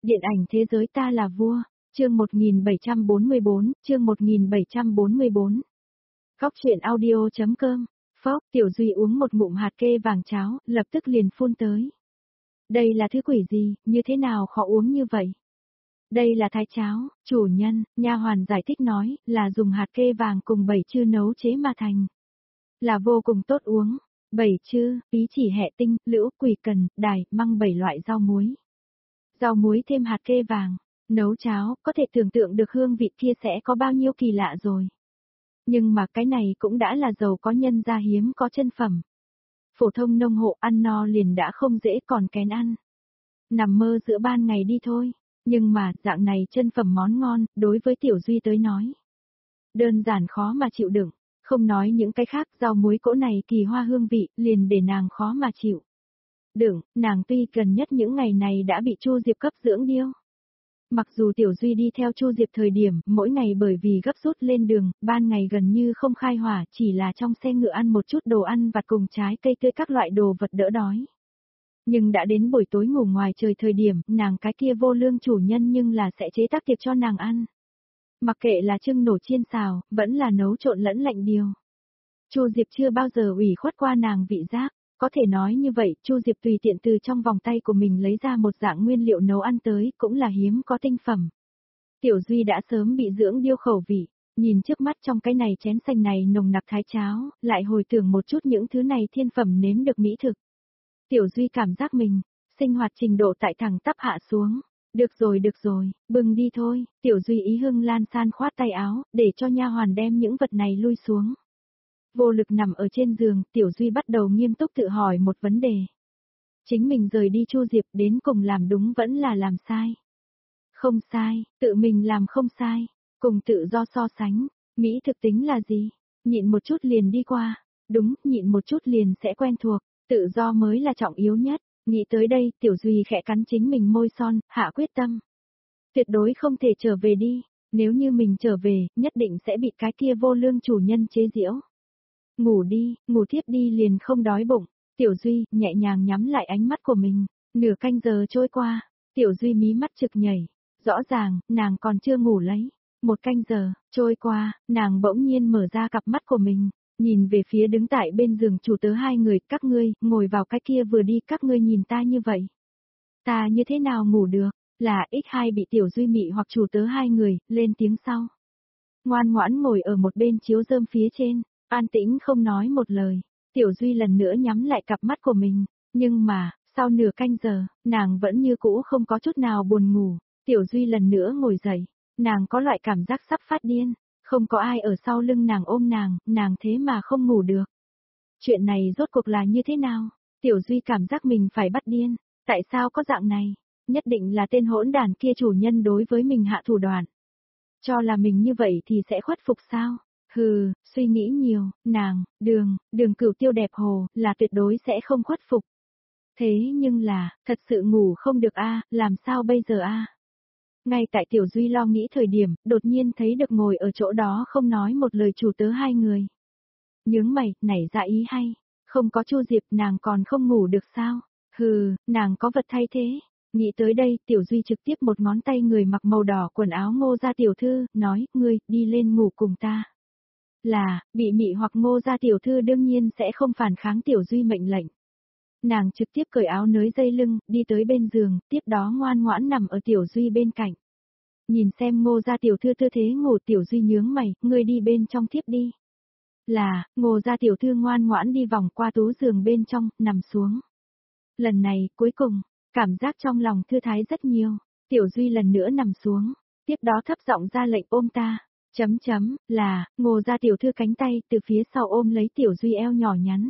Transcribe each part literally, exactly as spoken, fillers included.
Điện ảnh thế giới ta là vua, chương một nghìn bảy trăm bốn mươi bốn, chương một nghìn bảy trăm bốn mươi bốn. Góc truyện audio.com, phốc, Tiểu Duy uống một ngụm hạt kê vàng cháo, lập tức liền phun tới. Đây là thứ quỷ gì, như thế nào khó uống như vậy? Đây là thái cháo, chủ nhân, nha hoàn giải thích nói, là dùng hạt kê vàng cùng bảy chư nấu chế mà thành. Là vô cùng tốt uống, bảy chư, ý chỉ hẹ tinh, lựu, quỳ cần, đài, măng bảy loại rau muối. Rau muối thêm hạt kê vàng, nấu cháo, có thể tưởng tượng được hương vị kia sẽ có bao nhiêu kỳ lạ rồi. Nhưng mà cái này cũng đã là giàu có nhân gia hiếm có chân phẩm. Phổ thông nông hộ ăn no liền đã không dễ còn kén ăn. Nằm mơ giữa ban ngày đi thôi, nhưng mà dạng này chân phẩm món ngon, đối với Tiểu Duy tới nói. Đơn giản khó mà chịu đựng, không nói những cái khác, rau muối cỗ này kỳ hoa hương vị, liền để nàng khó mà chịu. Đừng, nàng tuy gần nhất những ngày này đã bị Chu Diệp cấp dưỡng điêu. Mặc dù Tiểu Duy đi theo Chu Diệp thời điểm, mỗi ngày bởi vì gấp rút lên đường, ban ngày gần như không khai hỏa, chỉ là trong xe ngựa ăn một chút đồ ăn vặt cùng trái cây tươi các loại đồ vật đỡ đói. Nhưng đã đến buổi tối ngủ ngoài trời thời điểm, nàng cái kia vô lương chủ nhân nhưng là sẽ chế tác tiệc cho nàng ăn. Mặc kệ là trưng nổ chiên xào, vẫn là nấu trộn lẫn lạnh điều. Chu Diệp chưa bao giờ ủy khuất qua nàng vị giác. Có thể nói như vậy, Chu Diệp tùy tiện từ trong vòng tay của mình lấy ra một dạng nguyên liệu nấu ăn tới, cũng là hiếm có tinh phẩm. Tiểu Duy đã sớm bị dưỡng điêu khẩu vị, nhìn trước mắt trong cái này chén xanh này nồng nặc thái cháo, lại hồi tưởng một chút những thứ này thiên phẩm nếm được mỹ thực. Tiểu Duy cảm giác mình, sinh hoạt trình độ tại thẳng tắp hạ xuống. Được rồi được rồi, bưng đi thôi, Tiểu Duy ý hưng lan san khoát tay áo, để cho nha hoàn đem những vật này lui xuống. Vô lực nằm ở trên giường, Tiểu Duy bắt đầu nghiêm túc tự hỏi một vấn đề. Chính mình rời đi Chu Diệp đến cùng làm đúng vẫn là làm sai. Không sai, tự mình làm không sai, cùng tự do so sánh, Mỹ thực tính là gì? Nhịn một chút liền đi qua, đúng, nhịn một chút liền sẽ quen thuộc, tự do mới là trọng yếu nhất. Nghĩ tới đây, Tiểu Duy khẽ cắn chính mình môi son, hạ quyết tâm. Tuyệt đối không thể trở về đi, nếu như mình trở về, nhất định sẽ bị cái kia vô lương chủ nhân chế giễu. Ngủ đi, ngủ thiếp đi liền không đói bụng. Tiểu Duy nhẹ nhàng nhắm lại ánh mắt của mình. Nửa canh giờ trôi qua, Tiểu Duy mí mắt trực nhảy. Rõ ràng, nàng còn chưa ngủ lấy. Một canh giờ trôi qua, nàng bỗng nhiên mở ra cặp mắt của mình, nhìn về phía đứng tại bên giường chủ tớ hai người. Các ngươi, ngồi vào cái kia vừa đi, các ngươi nhìn ta như vậy. Ta như thế nào ngủ được? Là ích hai bị Tiểu Duy mị hoặc chủ tớ hai người, lên tiếng sau. Ngoan ngoãn ngồi ở một bên chiếu rơm phía trên. An tĩnh không nói một lời, Tiểu Duy lần nữa nhắm lại cặp mắt của mình, nhưng mà, sau nửa canh giờ, nàng vẫn như cũ không có chút nào buồn ngủ. Tiểu Duy lần nữa ngồi dậy, nàng có loại cảm giác sắp phát điên, không có ai ở sau lưng nàng ôm nàng, nàng thế mà không ngủ được. Chuyện này rốt cuộc là như thế nào? Tiểu Duy cảm giác mình phải bắt điên, tại sao có dạng này? Nhất định là tên hỗn đản kia chủ nhân đối với mình hạ thủ đoạn. Cho là mình như vậy thì sẽ khuất phục sao? Hừ, suy nghĩ nhiều, nàng, đường, đường Cửu Tiêu đẹp hồ, là tuyệt đối sẽ không khuất phục. Thế nhưng là, thật sự ngủ không được a, làm sao bây giờ a? Ngay tại Tiểu Duy lo nghĩ thời điểm, đột nhiên thấy được ngồi ở chỗ đó không nói một lời chủ tớ hai người. Nhướng mày, nảy ra ý hay, không có Chu Diệp nàng còn không ngủ được sao? Hừ, nàng có vật thay thế. Nghĩ tới đây, Tiểu Duy trực tiếp một ngón tay người mặc màu đỏ quần áo Ngô gia tiểu thư, nói, ngươi, đi lên ngủ cùng ta. Là, bị mị hoặc Ngô gia tiểu thư đương nhiên sẽ không phản kháng Tiểu Duy mệnh lệnh. Nàng trực tiếp cởi áo nới dây lưng, đi tới bên giường, tiếp đó ngoan ngoãn nằm ở Tiểu Duy bên cạnh. Nhìn xem Ngô gia tiểu thư tư thế ngủ, Tiểu Duy nhướng mày, ngươi đi bên trong tiếp đi. Là, Ngô gia tiểu thư ngoan ngoãn đi vòng qua tú giường bên trong, nằm xuống. Lần này, cuối cùng, cảm giác trong lòng thư thái rất nhiều. Tiểu Duy lần nữa nằm xuống, tiếp đó thấp giọng ra lệnh ôm ta. Chấm chấm, là, Ngô gia tiểu thư cánh tay từ phía sau ôm lấy Tiểu Duy eo nhỏ nhắn.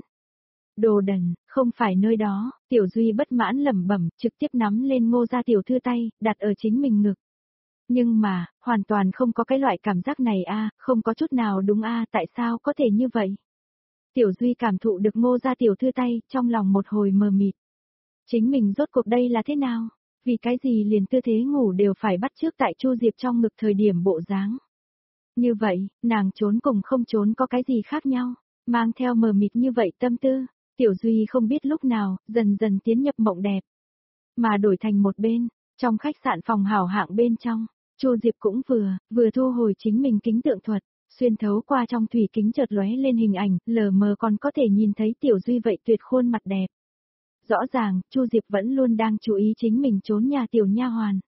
Đồ đần, không phải nơi đó, Tiểu Duy bất mãn lẩm bẩm, trực tiếp nắm lên Ngô gia tiểu thư tay, đặt ở chính mình ngực. Nhưng mà, hoàn toàn không có cái loại cảm giác này a, không có chút nào đúng a, tại sao có thể như vậy? Tiểu Duy cảm thụ được Ngô gia tiểu thư tay, trong lòng một hồi mờ mịt. Chính mình rốt cuộc đây là thế nào? Vì cái gì liền tư thế ngủ đều phải bắt chước tại Chu Diệp trong ngực thời điểm bộ dáng? Như vậy, nàng trốn cùng không trốn có cái gì khác nhau, mang theo mờ mịt như vậy tâm tư, Tiểu Duy không biết lúc nào, dần dần tiến nhập mộng đẹp. Mà đổi thành một bên, Trong khách sạn phòng hảo hạng bên trong, Chu Diệp cũng vừa, vừa thu hồi chính mình kính tượng thuật, xuyên thấu qua trong thủy kính chợt lóe lên hình ảnh, lờ mờ còn có thể nhìn thấy Tiểu Duy vậy tuyệt khuôn mặt đẹp. Rõ ràng, Chu Diệp vẫn luôn đang chú ý chính mình trốn nhà tiểu nha hoàn.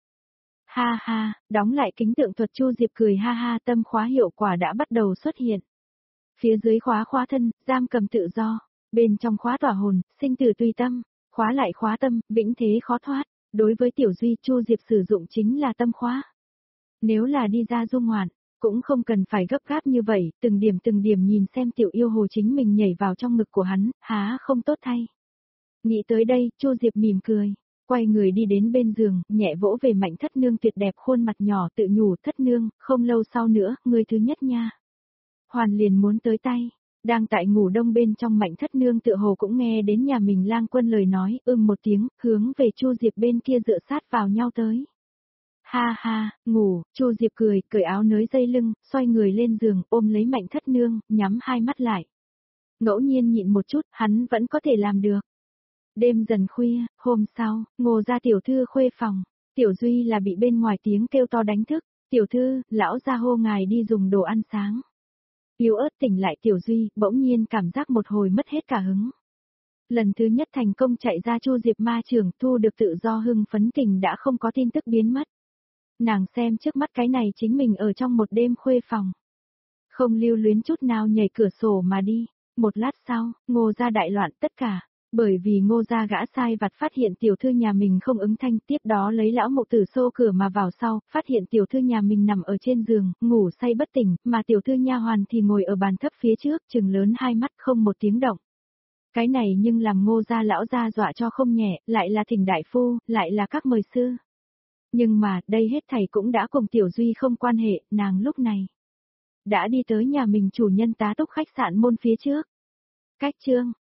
Ha ha, đóng lại kính tượng thuật Chu Diệp cười ha ha, tâm khóa hiệu quả đã bắt đầu xuất hiện. Phía dưới khóa khóa thân, giam cầm tự do, bên trong khóa tỏa hồn, sinh tử tùy tâm, khóa lại khóa tâm, vĩnh thế khó thoát. Đối với Tiểu Duy, Chu Diệp sử dụng chính là tâm khóa. Nếu là đi ra du ngoạn, cũng không cần phải gấp gáp như vậy, từng điểm từng điểm nhìn xem tiểu yêu hồ chính mình nhảy vào trong ngực của hắn, há không tốt thay. Nghĩ tới đây, Chu Diệp mỉm cười, quay người đi đến bên giường, nhẹ vỗ về Mạnh Thất Nương tuyệt đẹp khuôn mặt nhỏ, tự nhủ, Thất Nương, không lâu sau nữa, người thứ nhất nha. Hoàn liền muốn tới tay. Đang tại ngủ đông bên trong Mạnh Thất Nương tựa hồ cũng nghe đến nhà mình Lang Quân lời nói, ưm một tiếng, hướng về Chu Diệp bên kia dựa sát vào nhau tới. Ha ha, ngủ, Chu Diệp cười, cởi áo nới dây lưng, xoay người lên giường, ôm lấy Mạnh Thất Nương, nhắm hai mắt lại. Ngẫu nhiên nhịn một chút, hắn vẫn có thể làm được. Đêm dần khuya, hôm sau, Ngô gia tiểu thư khuê phòng, Tiểu Duy là bị bên ngoài tiếng kêu to đánh thức, tiểu thư, lão gia hô ngài đi dùng đồ ăn sáng. Yếu ớt tỉnh lại Tiểu Duy, bỗng nhiên cảm giác một hồi mất hết cả hứng. Lần thứ nhất thành công chạy ra Chu Diệp ma trưởng, thu được tự do hưng phấn kình đã không có tin tức biến mất. Nàng xem trước mắt cái này chính mình ở trong một đêm khuê phòng. Không lưu luyến chút nào nhảy cửa sổ mà đi. Một lát sau, Ngô gia đại loạn tất cả. Bởi vì Ngô gia gã sai vặt phát hiện tiểu thư nhà mình không ứng thanh, tiếp đó lấy lão mộ tử xô cửa mà vào sau, phát hiện tiểu thư nhà mình nằm ở trên giường, ngủ say bất tỉnh, mà tiểu thư nha hoàn thì ngồi ở bàn thấp phía trước, trừng lớn hai mắt không một tiếng động. Cái này nhưng làm Ngô gia lão gia dọa cho không nhẹ, lại là thỉnh đại phu, lại là các mời sư. Nhưng mà, đây hết thảy cũng đã cùng Tiểu Duy không quan hệ, nàng lúc này đã đi tới nhà mình chủ nhân tá túc khách sạn môn phía trước. Cách chương